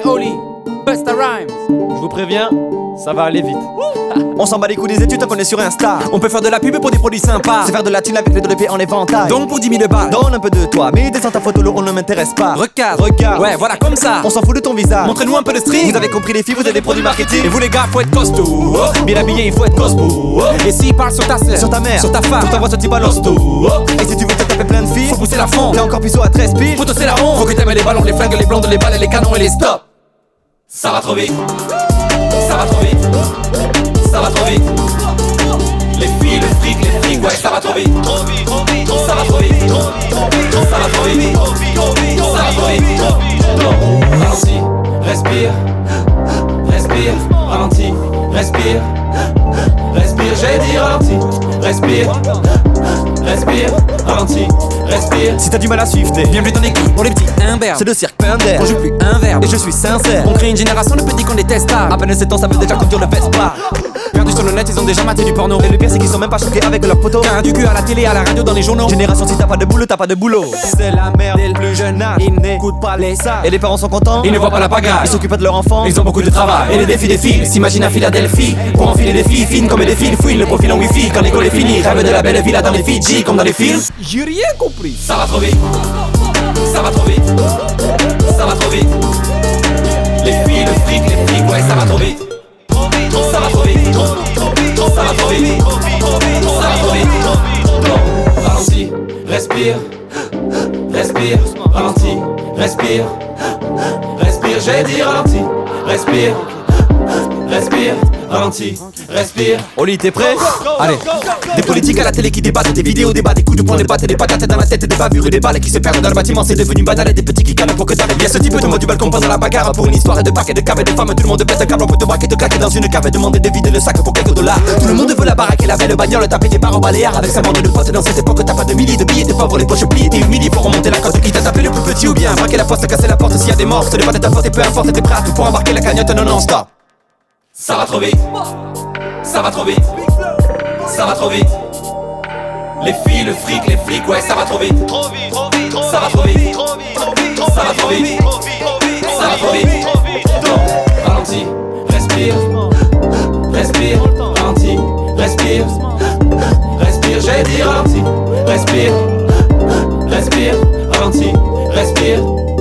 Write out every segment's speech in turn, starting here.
Oli, Busta Rhymes. Je vous préviens, ça va aller vite. On s'en bat les coups des études tant qu'on est sur Insta. On peut faire de la pub pour des produits sympas. C'est faire de la thune avec les 2 en éventail. Donc pour 10 000 balles, donne un peu de toi, mais descends ta photo, on ne m'intéresse pas. regarde, Ouais, voilà comme ça. On s'en fout de ton visage. montrez-nous un peu de string. Vous avez compris les filles, vous êtes des produits marketing. Et vous les gars, faut être costaud. Bien habillé, il faut être cospo. Et s'ils parlent sur ta sœur, Sur ta mère, sur ta femme, faut t'envoyer ce type à l'hosto. Et si tu veux te taper plein de filles, faut pousser la fonte. t'es encore puceau à 13 piles. Faut tosser la honte. Faut que t'aimes les ballons, les flingues, les blondes, les balles, les canons et les stops. Ça va trop vite. Ça va trop vite. Ça va trop vite. Les filles, le fric, ouais, ça va trop vite. Ça va trop vite. Ça va trop vite. Ça va trop vite. Ralentis, respire. Respire, ralentis, respire. Respire, j'ai dit ralentis. Respire. Respire, ralentis, respire. Si t'as du mal à suivre, t'es Bienvenue dans l'équipe, pour les petits imberbes. c'est le cirque plein d'air. On joue plus un verbe. Et je suis sincère. On crée une génération de petits qu'on déteste. À peine 7 ans, ça veut déjà conduire le Vespa. Perdus sur le net, ils ont déjà maté du porno. Et le pire, c'est qu'ils sont même pas choqués avec leurs potos. Car du cul à la télé, à la radio, dans les journaux. Génération, si t'as pas de boulot, t'as pas de boulot. C'est la merde dès le plus jeune âge. Ils n'écoutent pas les sages. Et les parents sont contents. Ils ne voient pas la pagaille. Ils s'occupent pas de leur enfant. Ils ont beaucoup de travail. Et les défis défilent. S'imagine à Philadelphie pour enfiler des filles fines comme des fils. Fouine le profil en wifi quand l'école est finie. Rêve de la belle villa dans les Fidji comme dans les films. J'ai rien compris. Ça va trop vite. Ça va trop vite. Ça va trop vite. Les filles, le fric, les flics, ouais, ça va trop vite. Ça va trop vite. Ça va trop vite. Ça va trop vite. Ralentis, respire. Respire, ralentis, respire. Respire, j'ai dit ralentis. Respire. Respire, ralentis, respire. Oli, t'es prêt? Allez, des politiques à la télé qui débattent, des vidéos débats, des coups de poing, des battes et des patates dans la tête, des bavures et des balles qui se perdent dans le bâtiment, c'est devenu banal et des petits qui calent pour que t'arrives. Y'a ce type de mot du balcon pendant la bagarre pour une histoire de bac et de cave et de femmes, tout le monde pète un câble, on peut te braquer, te claquer dans une cave et demander de vider le sac pour quelques dollars. Tout le monde veut la baraque et la belle bagnole, taper des barres au baléares avec sa bande de potes. Dans cette époque t'as pas de milliers de billets, t'es pauvre, les poches pliées, t'es humilié pour remonter la côte. Qui t'a tapé le plus petit ou bien braquer la poste, casser la porte s'il y a des morts, ce n'est pas de ta faute et peu importe, t'es prêt à tout pour embarquer la cagnotte, non stop. Ça va trop vite. Ça va trop vite. Ça va trop vite. Les filles, le fric, les flics, ouais, ça va trop vite. Ça va trop vite. Ça va trop vite. Ça va trop vite. Ralentis, respire. Respire, ralentis, respire. Respire, j'ai dit ralentis. Respire. Respire, ralentis, respire.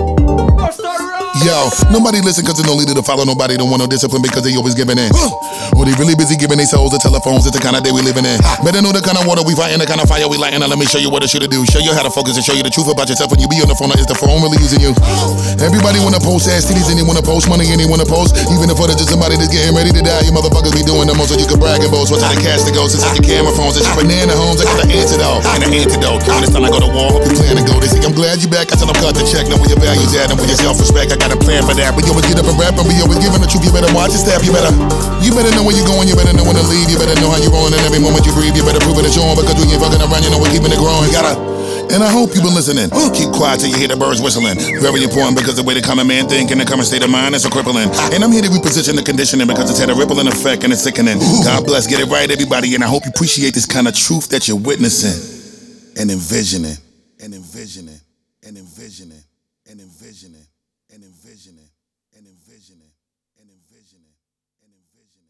Yo, nobody listen cause there's no leader to follow. Nobody don't want no discipline because they always giving in. Or they really busy giving their souls to telephones. It's the kind of day we living in. Better know the kind of water we fighting, the kind of fire we lighting. Now let me show you what I should do. Show you how to focus and show you the truth about yourself. When you be on the phone, or is the phone really using you? Everybody wanna post ass titties and they wanna post money and they wanna post. Even if it's just somebody that's getting ready to die, you motherfuckers be doing the most so you can brag and boast. What's the cash to go? Since it's your camera phones, it's your banana homes. I got the antidote and the antidote. When it's time I go to war, hope you plan to go. They say I'm glad you back. I tell them cut the check. Know where your values at and where your self-respect. I got a plan for that. We always get up and rap and we always giving the truth. You better watch your step. You better know where you're going. You better know when to leave. You better know how you're rolling. And every moment you breathe, you better prove it. It's your own because we ain't fucking around. You know we're keeping it growing. And I hope you've been listening. Keep quiet till you hear the birds whistling. Very important because the way the common man think and the common state of mind is so crippling. And I'm here to reposition the conditioning because it's had a rippling effect and it's sickening. God bless, get it right, everybody. And I hope you appreciate this kind of truth that you're witnessing and envisioning. And envisioning. And envisioning. And envisioning. And envisioning. And envisioning. And envisioning. And envisioning.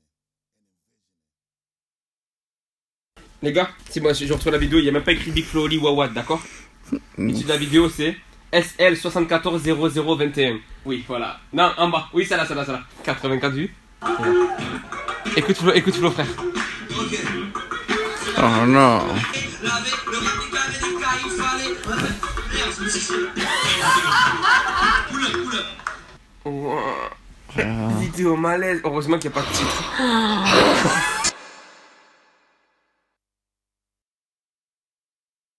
Les gars, si moi je retrouve la vidéo, il n'y a même pas écrit Big Flo Oli Wawad, d'accord? L'issue de la vidéo c'est SL740021. Oui, voilà. Non, en bas. Oui, celle-là. 84 vues. Écoute Flo, frère. Oh non. Vidéo malaise. Heureusement qu'il n'y a pas de titre.